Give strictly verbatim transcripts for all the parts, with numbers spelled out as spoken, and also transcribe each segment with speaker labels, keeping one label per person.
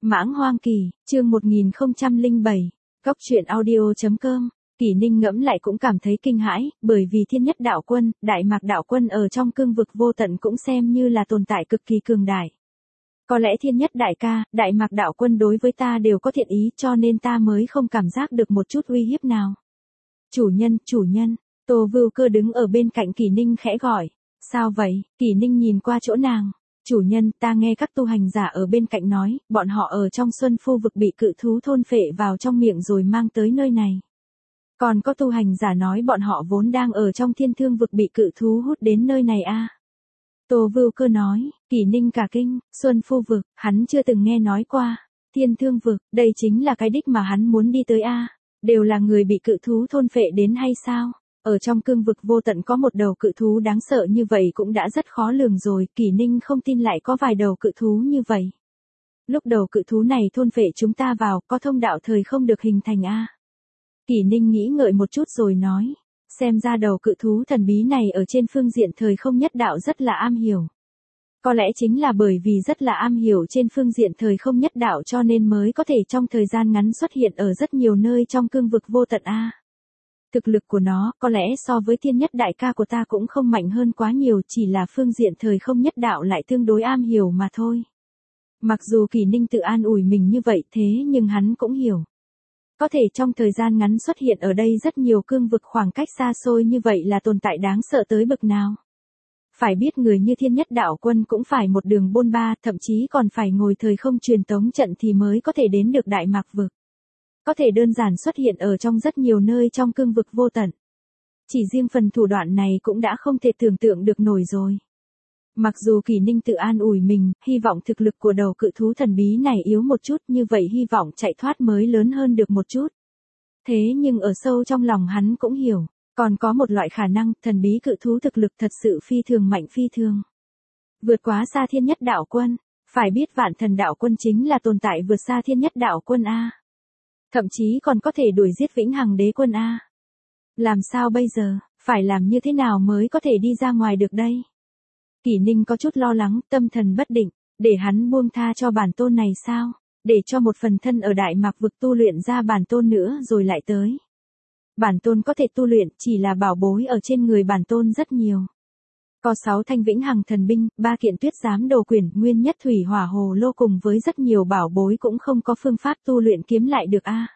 Speaker 1: Mãng Hoang Kỳ, chương một nghìn không trăm lẻ bảy, Góc truyện audio.com. Kỷ Ninh ngẫm lại cũng cảm thấy kinh hãi, bởi vì Thiên Nhất Đạo Quân, Đại Mạc Đạo Quân ở trong cương vực vô tận cũng xem như là tồn tại cực kỳ cường đại. Có lẽ Thiên Nhất Đại ca, Đại Mạc Đạo Quân đối với ta đều có thiện ý, cho nên ta mới không cảm giác được một chút uy hiếp nào. Chủ nhân, chủ nhân, Tô Vưu Cơ đứng ở bên cạnh Kỷ Ninh khẽ gọi. Sao vậy? Kỷ Ninh nhìn qua chỗ nàng. Chủ nhân, ta nghe các tu hành giả ở bên cạnh nói, bọn họ ở trong Xuân Phu vực bị cự thú thôn phệ vào trong miệng rồi mang tới nơi này. Còn có tu hành giả nói bọn họ vốn đang ở trong Thiên Thương vực bị cự thú hút đến nơi này a. À. Tô Vưu Cơ nói. Kỷ Ninh cả kinh. Xuân Phu vực, hắn chưa từng nghe nói qua. Thiên Thương vực, đây chính là cái đích mà hắn muốn đi tới a. À. Đều là người bị cự thú thôn phệ đến hay sao? Ở trong cương vực vô tận có một đầu cự thú đáng sợ như vậy cũng đã rất khó lường rồi, Kỷ Ninh không tin lại có vài đầu cự thú như vậy. Lúc đầu cự thú này thôn phệ chúng ta vào, có thông đạo thời không được hình thành a. À. Kỷ Ninh nghĩ ngợi một chút rồi nói, xem ra đầu cự thú thần bí này ở trên phương diện thời không nhất đạo rất là am hiểu. Có lẽ chính là bởi vì rất là am hiểu trên phương diện thời không nhất đạo cho nên mới có thể trong thời gian ngắn xuất hiện ở rất nhiều nơi trong cương vực vô tận a. À. Thực lực của nó, có lẽ so với Thiên Nhất Đại ca của ta cũng không mạnh hơn quá nhiều, chỉ là phương diện thời không nhất đạo lại tương đối am hiểu mà thôi. Mặc dù Kỷ Ninh tự an ủi mình như vậy thế nhưng hắn cũng hiểu. Có thể trong thời gian ngắn xuất hiện ở đây rất nhiều cương vực khoảng cách xa xôi như vậy là tồn tại đáng sợ tới bực nào. Phải biết người như Thiên Nhất Đạo Quân cũng phải một đường bôn ba, thậm chí còn phải ngồi thời không truyền tống trận thì mới có thể đến được Đại Mạc vực. Có thể đơn giản xuất hiện ở trong rất nhiều nơi trong cương vực vô tận. Chỉ riêng phần thủ đoạn này cũng đã không thể tưởng tượng được nổi rồi. Mặc dù Kỷ Ninh tự an ủi mình, hy vọng thực lực của đầu cự thú thần bí này yếu một chút, như vậy hy vọng chạy thoát mới lớn hơn được một chút. Thế nhưng ở sâu trong lòng hắn cũng hiểu, còn có một loại khả năng, thần bí cự thú thực lực thật sự phi thường mạnh phi thường. Vượt quá xa Thiên Nhất Đạo Quân, phải biết Vạn Thần Đạo Quân chính là tồn tại vượt xa Thiên Nhất Đạo Quân a. Thậm chí còn có thể đuổi giết Vĩnh Hằng Đế Quân a. Làm sao bây giờ, phải làm như thế nào mới có thể đi ra ngoài được đây? Kỷ Ninh có chút lo lắng, tâm thần bất định, để hắn buông tha cho bản tôn này sao? Để cho một phần thân ở Đại Mạc vực tu luyện ra bản tôn nữa rồi lại tới. Bản tôn có thể tu luyện, chỉ là bảo bối ở trên người bản tôn rất nhiều. Có sáu thanh Vĩnh Hằng thần binh, ba kiện Tuyết Giám đồ quyển, nguyên nhất thủy hỏa hồ lô cùng với rất nhiều bảo bối cũng không có phương pháp tu luyện kiếm lại được a. À.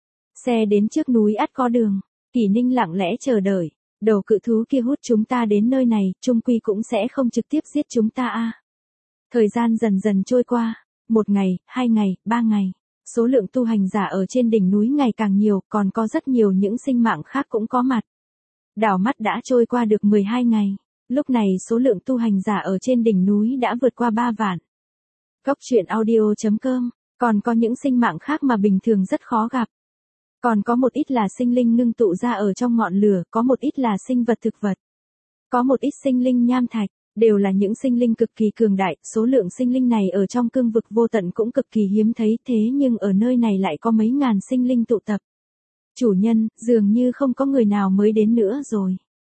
Speaker 1: Xe đến trước núi ắt có đường, Kỷ Ninh lặng lẽ chờ đợi, đầu cự thú kia hút chúng ta đến nơi này, chung quy cũng sẽ không trực tiếp giết chúng ta a. À. Thời gian dần dần trôi qua, một ngày, hai ngày, ba ngày, số lượng tu hành giả ở trên đỉnh núi ngày càng nhiều, còn có rất nhiều những sinh mạng khác cũng có mặt. Đảo mắt đã trôi qua được mười hai ngày. Lúc này số lượng tu hành giả ở trên đỉnh núi đã vượt qua ba vạn. Góc truyện audio.com, còn có những sinh mạng khác mà bình thường rất khó gặp. Còn có một ít là sinh linh ngưng tụ ra ở trong ngọn lửa, có một ít là sinh vật thực vật. Có một ít sinh linh nham thạch, đều là những sinh linh cực kỳ cường đại, số lượng sinh linh này ở trong cương vực vô tận cũng cực kỳ hiếm thấy thế nhưng ở nơi này lại có mấy ngàn sinh linh tụ tập. Chủ nhân, dường như không có người nào mới đến nữa rồi.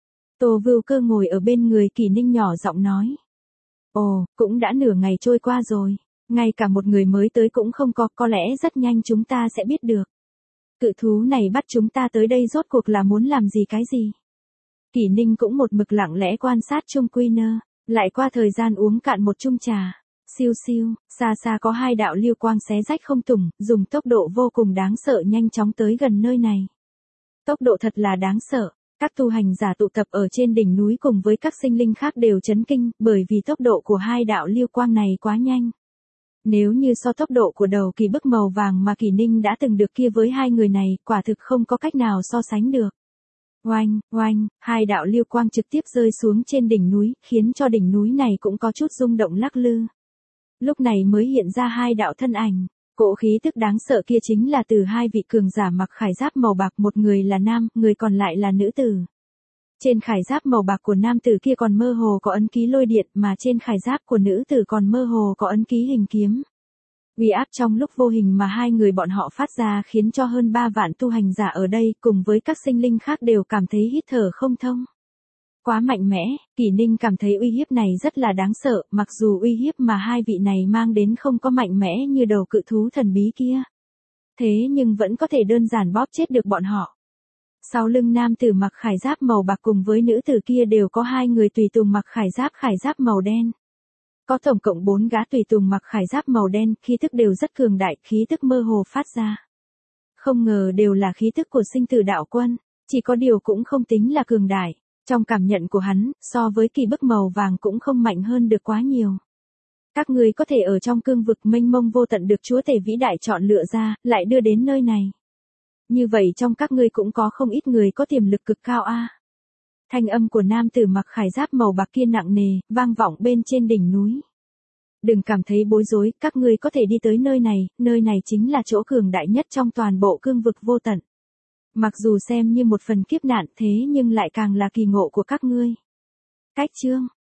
Speaker 1: Tô Vưu Cơ ngồi ở bên người Kỷ Ninh nhỏ giọng nói. Ồ, cũng đã nửa ngày trôi qua rồi. Ngay cả một người mới tới cũng không có, có lẽ rất nhanh chúng ta sẽ biết được. Cự thú này bắt chúng ta tới đây rốt cuộc là muốn làm gì cái gì? Kỷ Ninh cũng một mực lặng lẽ quan sát Trung Quy Nơ, lại qua thời gian uống cạn một chung trà. Siêu siêu, xa xa có hai đạo lưu quang xé rách không tùng, dùng tốc độ vô cùng đáng sợ nhanh chóng tới gần nơi này. Tốc độ thật là đáng sợ. Các tu hành giả tụ tập ở trên đỉnh núi cùng với các sinh linh khác đều chấn kinh, bởi vì tốc độ của hai đạo lưu quang này quá nhanh. Nếu như so tốc độ của đầu kỳ bức màu vàng mà Kỷ Ninh đã từng được kia với hai người này, quả thực không có cách nào so sánh được. Oanh, oanh, hai đạo lưu quang trực tiếp rơi xuống trên đỉnh núi, khiến cho đỉnh núi này cũng có chút rung động lắc lư. Lúc này mới hiện ra hai đạo thân ảnh. Cỗ khí tức đáng sợ kia chính là từ hai vị cường giả mặc khải giáp màu bạc, một người là nam, người còn lại là nữ tử. Trên khải giáp màu bạc của nam tử kia còn mơ hồ có ấn ký lôi điện, mà trên khải giáp của nữ tử còn mơ hồ có ấn ký hình kiếm. Uy áp trong lúc vô hình mà hai người bọn họ phát ra khiến cho hơn ba vạn tu hành giả ở đây cùng với các sinh linh khác đều cảm thấy hít thở không thông. Quá mạnh mẽ, Kỷ Ninh cảm thấy uy hiếp này rất là đáng sợ, mặc dù uy hiếp mà hai vị này mang đến không có mạnh mẽ như đầu cự thú thần bí kia. Thế nhưng vẫn có thể đơn giản bóp chết được bọn họ. Sau lưng nam tử mặc khải giáp màu bạc cùng với nữ tử kia đều có hai người tùy tùng mặc khải giáp khải giáp màu đen. Có tổng cộng bốn gã tùy tùng mặc khải giáp màu đen, khí tức đều rất cường đại, khí tức mơ hồ phát ra. Không ngờ đều là khí tức của sinh tử đạo quân, chỉ có điều cũng không tính là cường đại. Trong cảm nhận của hắn, so với kỳ bức màu vàng cũng không mạnh hơn được quá nhiều. Các ngươi có thể ở trong cương vực mênh mông vô tận được chúa tể vĩ đại chọn lựa ra, lại đưa đến nơi này. Như vậy trong các ngươi cũng có không ít người có tiềm lực cực cao a. Thanh âm của nam tử mặc khải giáp màu bạc kia nặng nề, vang vọng bên trên đỉnh núi. Đừng cảm thấy bối rối, các ngươi có thể đi tới nơi này, nơi này chính là chỗ cường đại nhất trong toàn bộ cương vực vô tận. Mặc dù xem như một phần kiếp nạn thế nhưng lại càng là kỳ ngộ của các ngươi. Cách chương